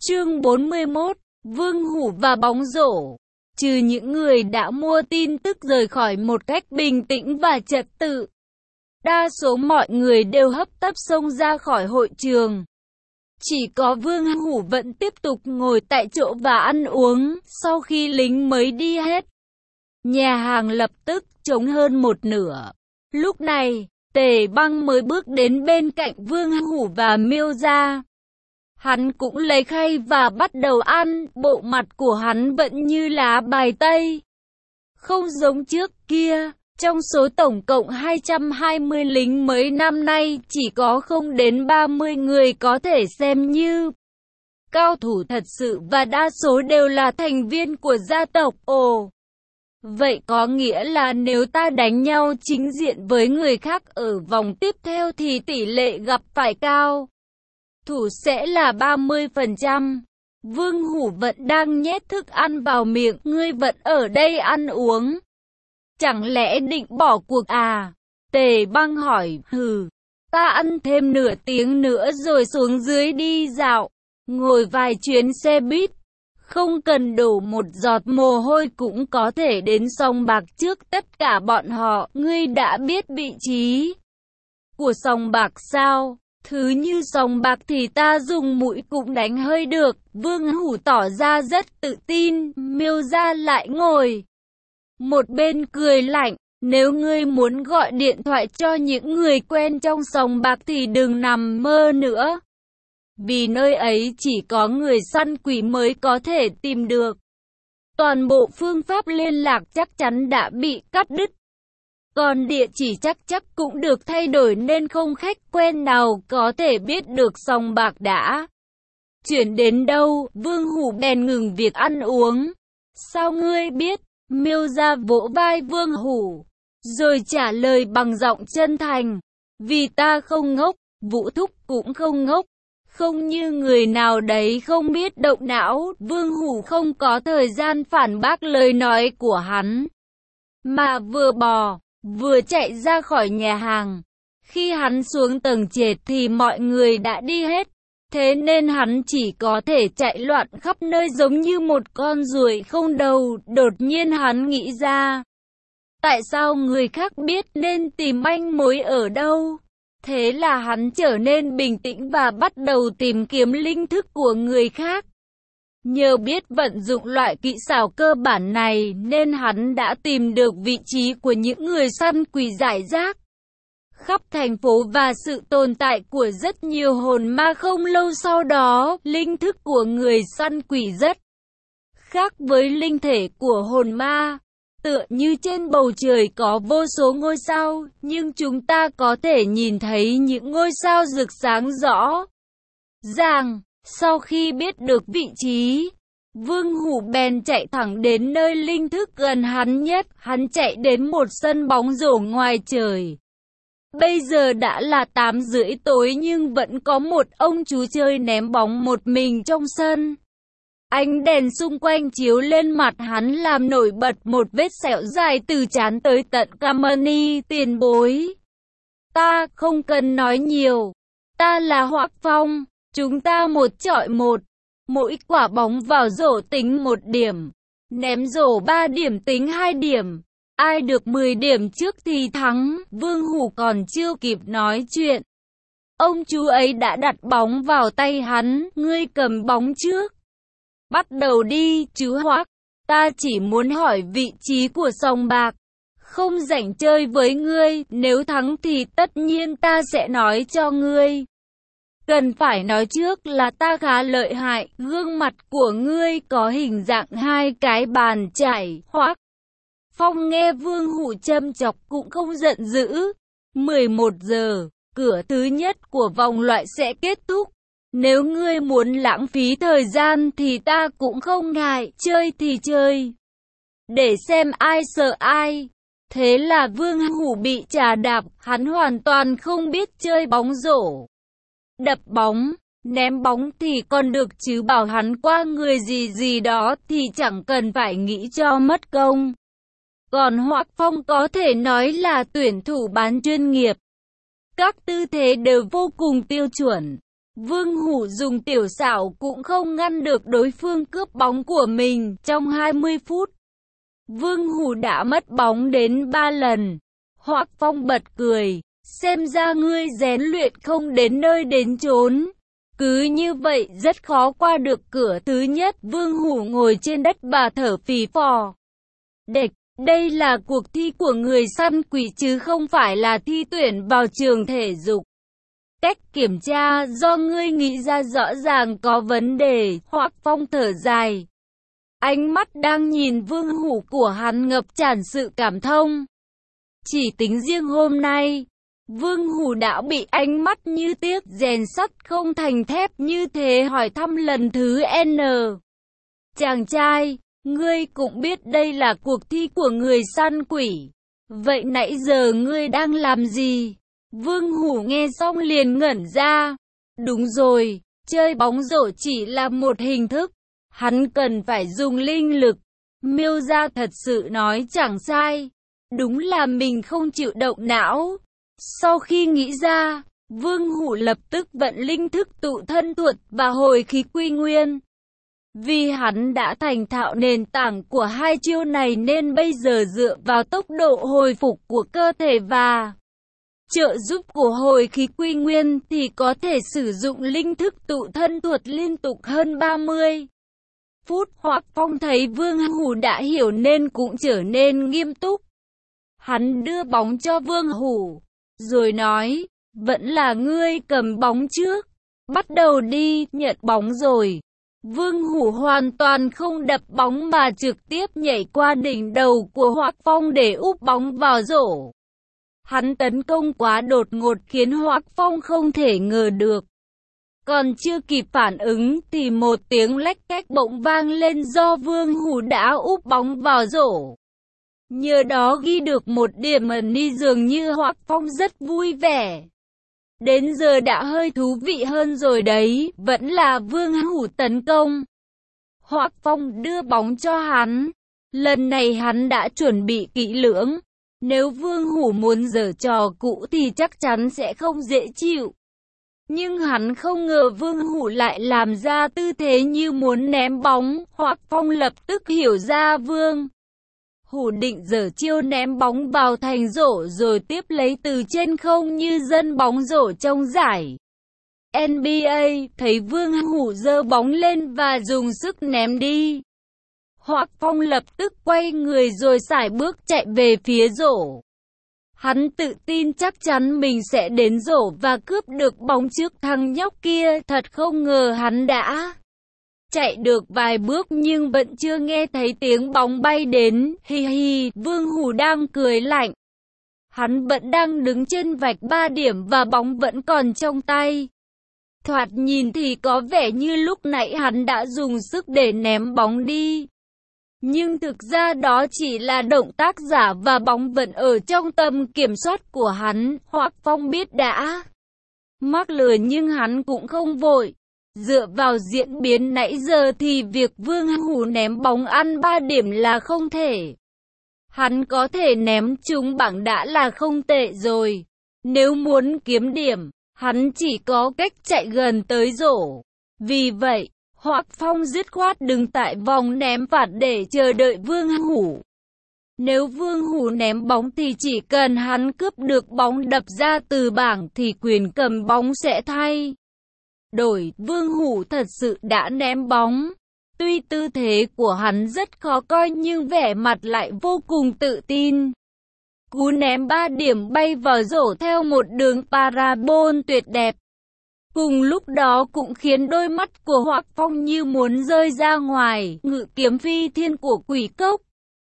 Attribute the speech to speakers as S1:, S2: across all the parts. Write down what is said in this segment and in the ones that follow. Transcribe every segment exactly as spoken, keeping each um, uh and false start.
S1: Chương bốn mươi mốt, Vương Hủ và bóng rổ. Trừ những người đã mua tin tức rời khỏi một cách bình tĩnh và trật tự, đa số mọi người đều hấp tấp xông ra khỏi hội trường. Chỉ có Vương Hủ vẫn tiếp tục ngồi tại chỗ và ăn uống. Sau khi lính mới đi hết, nhà hàng lập tức trống hơn một nửa. Lúc này, Tề Băng mới bước đến bên cạnh Vương Hủ và Miêu Gia. Hắn cũng lấy khay và bắt đầu ăn, bộ mặt của hắn vẫn như lá bài tây. Không giống trước kia, trong số tổng cộng hai trăm hai mươi lính mới năm nay, chỉ có không đến ba mươi người có thể xem như cao thủ thật sự và đa số đều là thành viên của gia tộc. Ồ, vậy có nghĩa là nếu ta đánh nhau chính diện với người khác ở vòng tiếp theo thì tỷ lệ gặp phải cao thủ sẽ là ba mươi phần trăm. Vương Hủ vẫn đang nhét thức ăn vào miệng. Ngươi vẫn ở đây ăn uống, chẳng lẽ định bỏ cuộc à? Tề Băng hỏi. Hừ, ta ăn thêm nửa tiếng nữa rồi xuống dưới đi dạo, ngồi vài chuyến xe buýt, không cần đổ một giọt mồ hôi cũng có thể đến sòng bạc trước tất cả bọn họ. Ngươi đã biết vị trí của sòng bạc sao? Thứ như sòng bạc thì ta dùng mũi cũng đánh hơi được. Vương Hủ tỏ ra rất tự tin. Miêu Gia lại ngồi một bên cười lạnh. Nếu ngươi muốn gọi điện thoại cho những người quen trong sòng bạc thì đừng nằm mơ nữa, vì nơi ấy chỉ có người săn quỷ mới có thể tìm được. Toàn bộ phương pháp liên lạc chắc chắn đã bị cắt đứt, còn địa chỉ chắc chắc cũng được thay đổi nên không khách quen nào có thể biết được sòng bạc đã chuyển đến đâu. Vương Hủ bèn ngừng việc ăn uống. Sao ngươi biết? Miêu Gia vỗ vai Vương Hủ, rồi trả lời bằng giọng chân thành. Vì ta không ngốc, Vũ Thúc cũng không ngốc. Không như người nào đấy không biết động não. Vương Hủ không có thời gian phản bác lời nói của hắn, mà vừa bò vừa chạy ra khỏi nhà hàng. Khi hắn xuống tầng trệt thì mọi người đã đi hết, thế nên hắn chỉ có thể chạy loạn khắp nơi giống như một con ruồi không đầu. Đột nhiên hắn nghĩ ra, tại sao người khác biết nên tìm manh mối ở đâu? Thế là hắn trở nên bình tĩnh và bắt đầu tìm kiếm linh thức của người khác. Nhờ biết vận dụng loại kỹ xảo cơ bản này nên hắn đã tìm được vị trí của những người săn quỷ rải rác khắp thành phố và sự tồn tại của rất nhiều hồn ma. Không lâu sau đó, linh thức của người săn quỷ rất khác với linh thể của hồn ma. Tựa như trên bầu trời có vô số ngôi sao, nhưng chúng ta có thể nhìn thấy những ngôi sao rực sáng rõ ràng. Sau khi biết được vị trí, Vương Hủ bèn chạy thẳng đến nơi linh thức gần hắn nhất. Hắn chạy đến một sân bóng rổ ngoài trời. Bây giờ đã là tám rưỡi tối nhưng vẫn có một ông chú chơi ném bóng một mình trong sân. Ánh đèn xung quanh chiếu lên mặt hắn làm nổi bật một vết sẹo dài từ trán tới tận cằm. Tiền bối, ta không cần nói nhiều, ta là Hoắc Phong. Chúng ta một chọi một, mỗi quả bóng vào rổ tính một điểm, ném rổ ba điểm tính hai điểm. Ai được mười điểm trước thì thắng. Vương Hủ còn chưa kịp nói chuyện, ông chú ấy đã đặt bóng vào tay hắn. Ngươi cầm bóng trước. Bắt đầu đi, chú Hoắc. Ta chỉ muốn hỏi vị trí của sòng bạc, không rảnh chơi với ngươi. Nếu thắng thì tất nhiên ta sẽ nói cho ngươi. Cần phải nói trước là ta khá lợi hại. Gương mặt của ngươi có hình dạng hai cái bàn chải. Hoắc Phong nghe Vương Hủ châm chọc cũng không giận dữ. mười một giờ, cửa thứ nhất của vòng loại sẽ kết thúc. Nếu ngươi muốn lãng phí thời gian thì ta cũng không ngại. Chơi thì chơi, để xem ai sợ ai. Thế là Vương Hủ bị trà đạp. Hắn hoàn toàn không biết chơi bóng rổ. Đập bóng, ném bóng thì còn được chứ bảo hắn qua người gì gì đó thì chẳng cần phải nghĩ cho mất công. Còn Hoắc Phong có thể nói là tuyển thủ bán chuyên nghiệp. Các tư thế đều vô cùng tiêu chuẩn. Vương Hủ dùng tiểu xảo cũng không ngăn được đối phương cướp bóng của mình. Trong hai mươi phút, Vương Hủ đã mất bóng đến ba lần. Hoắc Phong bật cười, xem ra ngươi rèn luyện không đến nơi đến chốn. Cứ như vậy rất khó qua được cửa thứ nhất. Vương Hủ ngồi trên đất và thở phì phò. Địch, đây là cuộc thi của người săn quỷ chứ không phải là thi tuyển vào trường thể dục. Cách kiểm tra do ngươi nghĩ ra rõ ràng có vấn đề. Hoắc Phong thở dài. Ánh mắt đang nhìn Vương Hủ của hắn ngập tràn sự cảm thông. Chỉ tính riêng hôm nay, Vương Hủ đã bị ánh mắt như tiếc rèn sắt không thành thép như thế hỏi thăm lần thứ N. Chàng trai, ngươi cũng biết đây là cuộc thi của người săn quỷ. Vậy nãy giờ ngươi đang làm gì? Vương Hủ nghe xong liền ngẩn ra. Đúng rồi, chơi bóng rổ chỉ là một hình thức. Hắn cần phải dùng linh lực. Miêu Gia thật sự nói chẳng sai. Đúng là mình không chịu động não. Sau khi nghĩ ra, Vương Hủ lập tức vận linh thức tụ thân thuật và hồi khí quy nguyên. Vì hắn đã thành thạo nền tảng của hai chiêu này nên bây giờ dựa vào tốc độ hồi phục của cơ thể và trợ giúp của hồi khí quy nguyên thì có thể sử dụng linh thức tụ thân thuật liên tục hơn ba mươi phút. Hoắc Phong thấy Vương Hủ đã hiểu nên cũng trở nên nghiêm túc. Hắn đưa bóng cho Vương Hủ, rồi nói, vẫn là ngươi cầm bóng trước. Bắt đầu đi, nhận bóng rồi. Vương Hủ hoàn toàn không đập bóng mà trực tiếp nhảy qua đỉnh đầu của Hoắc Phong để úp bóng vào rổ. Hắn tấn công quá đột ngột khiến Hoắc Phong không thể ngờ được. Còn chưa kịp phản ứng thì một tiếng lách cách bỗng vang lên do Vương Hủ đã úp bóng vào rổ. Nhờ đó ghi được một điểm ẩn đi, dường như Hoắc Phong rất vui vẻ. Đến giờ đã hơi thú vị hơn rồi đấy, vẫn là Vương Hủ tấn công. Hoắc Phong đưa bóng cho hắn. Lần này hắn đã chuẩn bị kỹ lưỡng. Nếu Vương Hủ muốn giở trò cũ thì chắc chắn sẽ không dễ chịu. Nhưng hắn không ngờ Vương Hủ lại làm ra tư thế như muốn ném bóng. Hoắc Phong lập tức hiểu ra Vương Hủ định giở chiêu ném bóng vào thành rổ rồi tiếp lấy từ trên không như dân bóng rổ trong giải N B A. Thấy Vương Hủ giơ bóng lên và dùng sức ném đi, Hoắc Phong lập tức quay người rồi sải bước chạy về phía rổ. Hắn tự tin chắc chắn mình sẽ đến rổ và cướp được bóng trước thằng nhóc kia. Thật không ngờ hắn đã chạy được vài bước nhưng vẫn chưa nghe thấy tiếng bóng bay đến. Hi hi, Vương Hủ đang cười lạnh. Hắn vẫn đang đứng trên vạch ba điểm và bóng vẫn còn trong tay. Thoạt nhìn thì có vẻ như lúc nãy hắn đã dùng sức để ném bóng đi. Nhưng thực ra đó chỉ là động tác giả và bóng vẫn ở trong tầm kiểm soát của hắn. Hoắc Phong biết đã mắc lừa nhưng hắn cũng không vội. Dựa vào diễn biến nãy giờ thì việc Vương Hủ ném bóng ăn ba điểm là không thể. Hắn có thể ném trúng bảng đã là không tệ rồi. Nếu muốn kiếm điểm, hắn chỉ có cách chạy gần tới rổ. Vì vậy, Hoắc Phong dứt khoát đứng tại vòng ném phạt để chờ đợi Vương Hủ. Nếu Vương Hủ ném bóng thì chỉ cần hắn cướp được bóng đập ra từ bảng thì quyền cầm bóng sẽ thay đổi. Vương Hủ thật sự đã ném bóng. Tuy tư thế của hắn rất khó coi nhưng vẻ mặt lại vô cùng tự tin. Cú ném ba điểm bay vào rổ theo một đường parabol tuyệt đẹp. Cùng lúc đó cũng khiến đôi mắt của Hoắc Phong như muốn rơi ra ngoài. Ngự kiếm phi thiên của Quỷ Cốc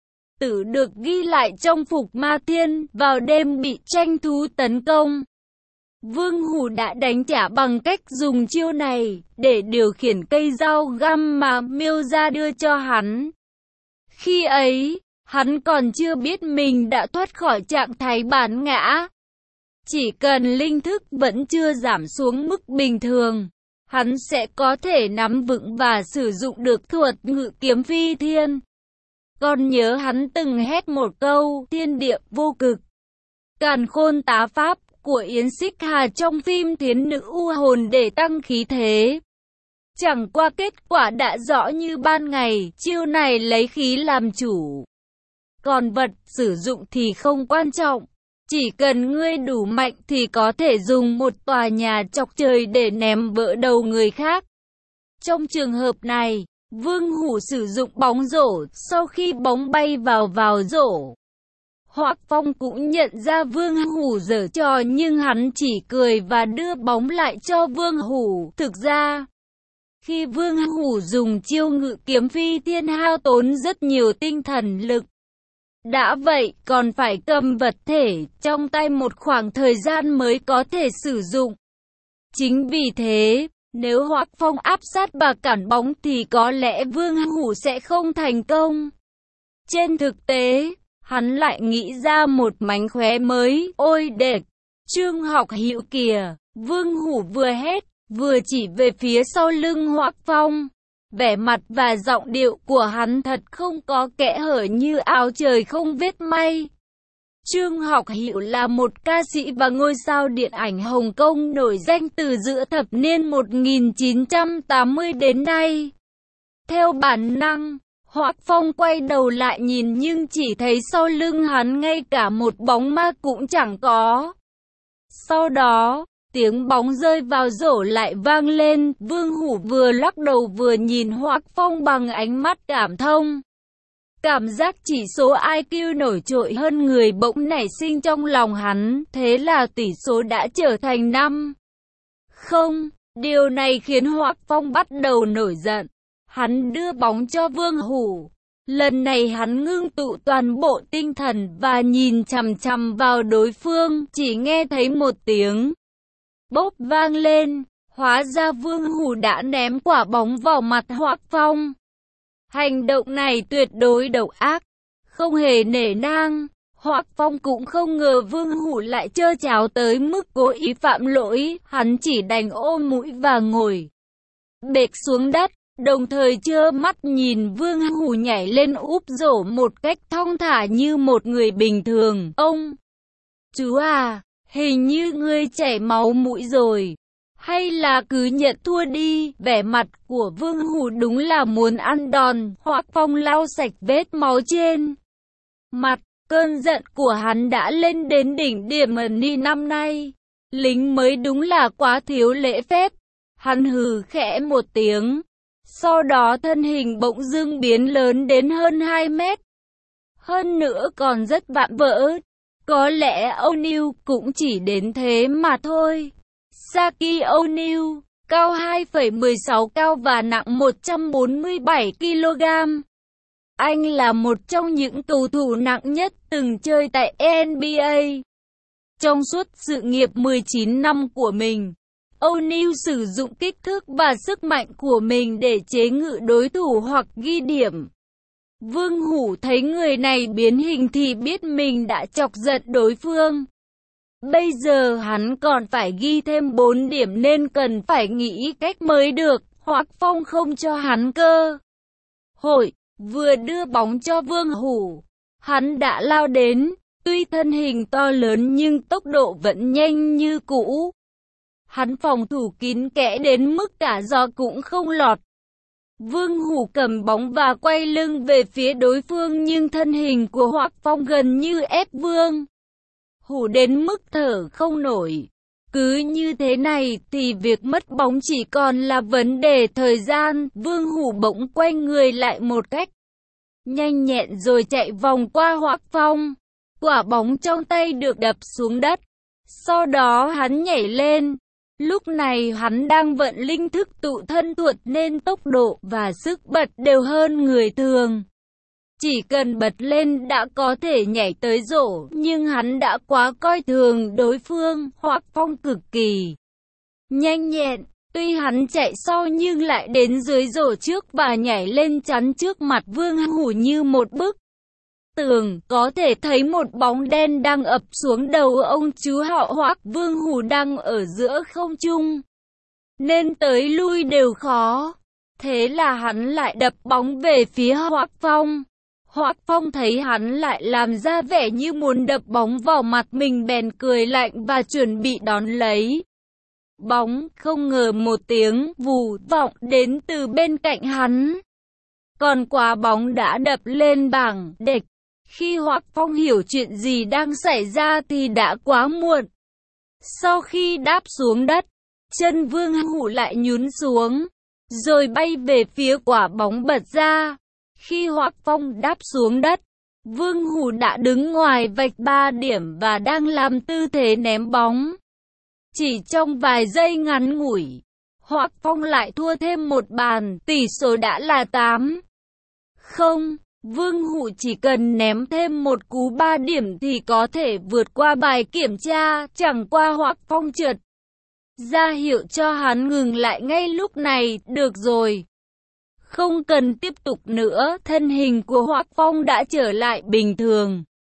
S1: Tử được ghi lại trong Phục Ma Thiên. Vào đêm bị tranh thú tấn công, Vương Hủ đã đánh trả bằng cách dùng chiêu này để điều khiển cây dao găm mà Miêu Gia đưa cho hắn. Khi ấy, hắn còn chưa biết mình đã thoát khỏi trạng thái bản ngã. Chỉ cần linh thức vẫn chưa giảm xuống mức bình thường, hắn sẽ có thể nắm vững và sử dụng được thuật ngự kiếm phi thiên. Còn nhớ hắn từng hét một câu, thiên địa vô cực, càn khôn tá pháp, của Yến Xích Hà trong phim Thiến Nữ U Hồn để tăng khí thế. Chẳng qua kết quả đã rõ như ban ngày, chiêu này lấy khí làm chủ. Còn vật sử dụng thì không quan trọng. Chỉ cần ngươi đủ mạnh thì có thể dùng một tòa nhà chọc trời để ném vỡ đầu người khác. Trong trường hợp này, Vương Hủ sử dụng bóng rổ, sau khi bóng bay vào vào rổ. Hoắc Phong cũng nhận ra Vương Hủ giở trò nhưng hắn chỉ cười và đưa bóng lại cho Vương Hủ. Thực ra, khi Vương Hủ dùng chiêu ngự kiếm phi thiên hao tốn rất nhiều tinh thần lực. Đã vậy còn phải cầm vật thể trong tay một khoảng thời gian mới có thể sử dụng. Chính vì thế, nếu Hoắc Phong áp sát và cản bóng thì có lẽ Vương Hủ sẽ không thành công. Trên thực tế, hắn lại nghĩ ra một mánh khóe mới. Ôi đệt, Trương Học Hữu kìa! Vương Hủ vừa hét, vừa chỉ về phía sau lưng Hoắc Phong. Vẻ mặt và giọng điệu của hắn thật không có kẽ hở như áo trời không vết may. Trương Học Hữu là một ca sĩ và ngôi sao điện ảnh Hồng Kông nổi danh từ giữa thập niên một nghìn chín trăm tám mươi đến nay. Theo bản năng, Hoắc Phong quay đầu lại nhìn nhưng chỉ thấy sau lưng hắn ngay cả một bóng ma cũng chẳng có. Sau đó, tiếng bóng rơi vào rổ lại vang lên, Vương Hủ vừa lắc đầu vừa nhìn Hoắc Phong bằng ánh mắt cảm thông. Cảm giác chỉ số i kiu nổi trội hơn người bỗng nảy sinh trong lòng hắn, thế là tỷ số đã trở thành năm không. Điều này khiến Hoắc Phong bắt đầu nổi giận. Hắn đưa bóng cho Vương Hủ. Lần này hắn ngưng tụ toàn bộ tinh thần và nhìn chằm chằm vào đối phương, chỉ nghe thấy một tiếng bốp vang lên, hóa ra Vương Hủ đã ném quả bóng vào mặt Hoắc Phong. Hành động này tuyệt đối độc ác, không hề nể nang. Hoắc Phong cũng không ngờ Vương Hủ lại trơ tráo tới mức cố ý phạm lỗi, hắn chỉ đành ôm mũi và ngồi bệt xuống đất, đồng thời trơ mắt nhìn Vương Hủ nhảy lên úp rổ một cách thong thả như một người bình thường. Ông chú à, hình như ngươi chảy máu mũi rồi. Hay là cứ nhận thua đi. Vẻ mặt của Vương Hủ đúng là muốn ăn đòn. Hoắc Phong lau sạch vết máu trên mặt. Cơn giận của hắn đã lên đến đỉnh điểm ở ni năm nay. Lính mới đúng là quá thiếu lễ phép. Hắn hừ khẽ một tiếng. Sau đó thân hình bỗng dưng biến lớn đến hơn hai mét. Hơn nữa còn rất vạm vỡ. Có lẽ O'Neil cũng chỉ đến thế mà thôi. Shaquille O'Neal, cao hai phẩy mười sáu cao và nặng một trăm bốn mươi bảy ki lô gam. Anh là một trong những cầu thủ nặng nhất từng chơi tại en bi ây. Trong suốt sự nghiệp mười chín năm của mình, O'Neal sử dụng kích thước và sức mạnh của mình để chế ngự đối thủ hoặc ghi điểm. Vương Hủ thấy người này biến hình thì biết mình đã chọc giận đối phương. Bây giờ hắn còn phải ghi thêm bốn điểm nên cần phải nghĩ cách mới được. Hoắc Phong không cho hắn cơ hội, vừa đưa bóng cho Vương Hủ, hắn đã lao đến. Tuy thân hình to lớn nhưng tốc độ vẫn nhanh như cũ. Hắn phòng thủ kín kẽ đến mức cả gió cũng không lọt. Vương Hủ cầm bóng và quay lưng về phía đối phương nhưng thân hình của Hoắc Phong gần như ép Vương Hủ đến mức thở không nổi. Cứ như thế này thì việc mất bóng chỉ còn là vấn đề thời gian. Vương Hủ bỗng quay người lại một cách nhanh nhẹn rồi chạy vòng qua Hoắc Phong. Quả bóng trong tay được đập xuống đất. Sau đó hắn nhảy lên. Lúc này hắn đang vận linh thức tụ thân thuật nên tốc độ và sức bật đều hơn người thường. Chỉ cần bật lên đã có thể nhảy tới rổ, nhưng hắn đã quá coi thường đối phương. Hoắc Phong cực kỳ nhanh nhẹn, tuy hắn chạy sau nhưng lại đến dưới rổ trước và nhảy lên chắn trước mặt Vương Hủ như một bức tường. Có thể thấy một bóng đen đang ập xuống đầu ông chú họ Hoắc. Vương Hủ đang ở giữa không trung nên tới lui đều khó. Thế là hắn lại đập bóng về phía Hoắc Phong. Hoắc Phong thấy hắn lại làm ra vẻ như muốn đập bóng vào mặt mình bèn cười lạnh và chuẩn bị đón lấy. Bóng, không ngờ một tiếng vù vọng đến từ bên cạnh hắn. Còn quả bóng đã đập lên bảng địch. Khi Hoắc Phong hiểu chuyện gì đang xảy ra thì đã quá muộn. Sau khi đáp xuống đất, chân Vương Hủ lại nhún xuống, rồi bay về phía quả bóng bật ra. Khi Hoắc Phong đáp xuống đất, Vương Hủ đã đứng ngoài vạch ba điểm và đang làm tư thế ném bóng. Chỉ trong vài giây ngắn ngủi, Hoắc Phong lại thua thêm một bàn, tỷ số đã là tám không. Vương Hủ chỉ cần ném thêm một cú ba điểm thì có thể vượt qua bài kiểm tra, chẳng qua Hoắc Phong trượt ra hiệu cho hắn ngừng lại ngay lúc này. Được rồi, không cần tiếp tục nữa. Thân hình của Hoắc Phong đã trở lại bình thường.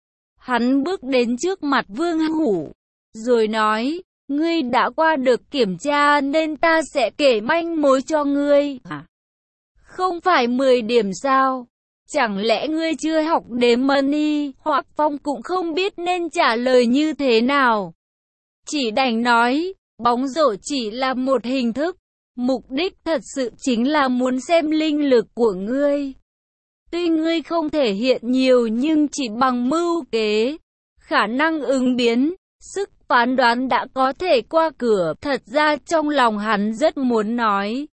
S1: Hắn bước đến trước mặt Vương Hủ, rồi nói, ngươi đã qua được kiểm tra nên ta sẽ kể manh mối cho ngươi. À, không phải mười điểm sao? Chẳng lẽ ngươi chưa học đếm money? Hoắc Phong cũng không biết nên trả lời như thế nào. Chỉ đành nói, bóng rổ chỉ là một hình thức. Mục đích thật sự chính là muốn xem linh lực của ngươi. Tuy ngươi không thể hiện nhiều nhưng chỉ bằng mưu kế, khả năng ứng biến, sức phán đoán đã có thể qua cửa. Thật ra trong lòng hắn rất muốn nói,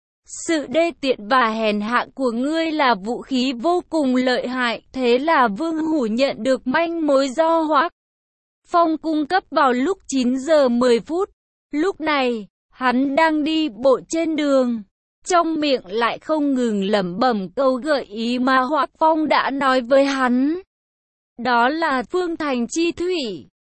S1: sự đê tiện và hèn hạ của ngươi là vũ khí vô cùng lợi hại. Thế là Vương Hủ nhận được manh mối do Hoắc Phong cung cấp vào lúc chín giờ mười phút. Lúc này, hắn đang đi bộ trên đường, trong miệng lại không ngừng lẩm bẩm câu gợi ý mà Hoắc Phong đã nói với hắn. Đó là phương thành chi thủy.